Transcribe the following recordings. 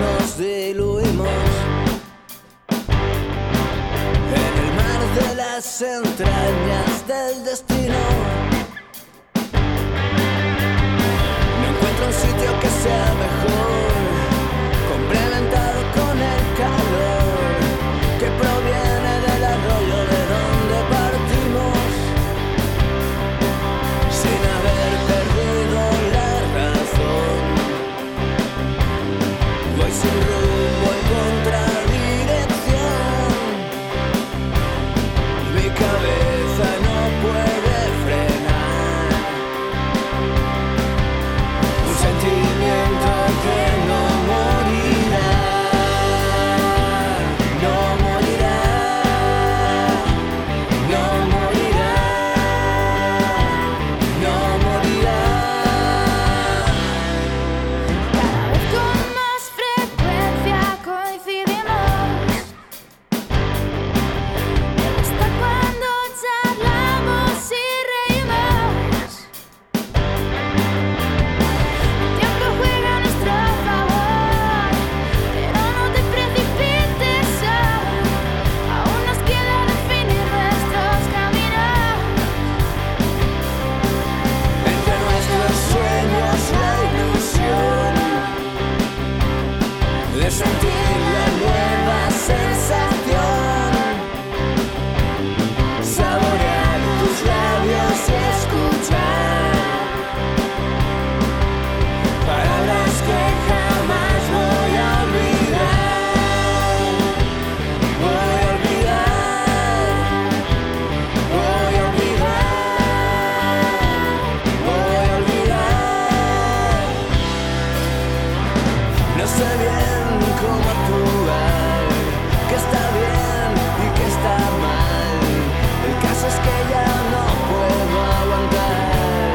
nos diluimos en el mar de las entrañas del destino. No encuentro un sitio que sea mejor, complementado con el calor que proviene del arroyo de donde partimos, sin haber perdido la razón. Voy sin rumbo en contradirección, mi cabeza no puede frenar un sentimiento que no morirá, no morirá, no morirá, no morirá. Cada vez con más frecuencia coincidimos. Me gusta cuando charlamos y reímos. El tiempo juega a nuestro favor, pero no te precipites aún. Aún nos queda definir nuestros caminos. Entre nuestros sueños la ilusión de sentir la nueva sensación, saborear tus labios y escuchar palabras que jamás voy a olvidar. Voy a olvidar, voy a olvidar, voy a olvidar. No sé bien cómo actuar, qué está bien y qué está mal. El caso es que ya no puedo aguantar.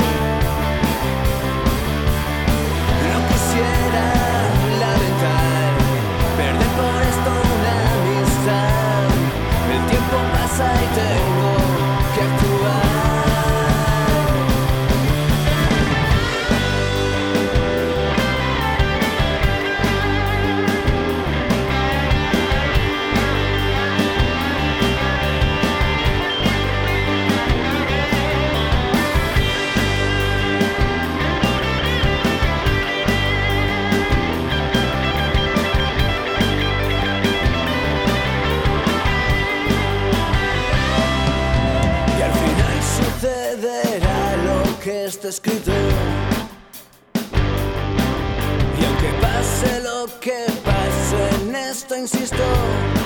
No quisiera lamentar perder por esto una amistad. El tiempo pasa y tengo que actuar. Y al final sucederá lo que está escrito. Y aunque pase lo que pase, en esto insisto.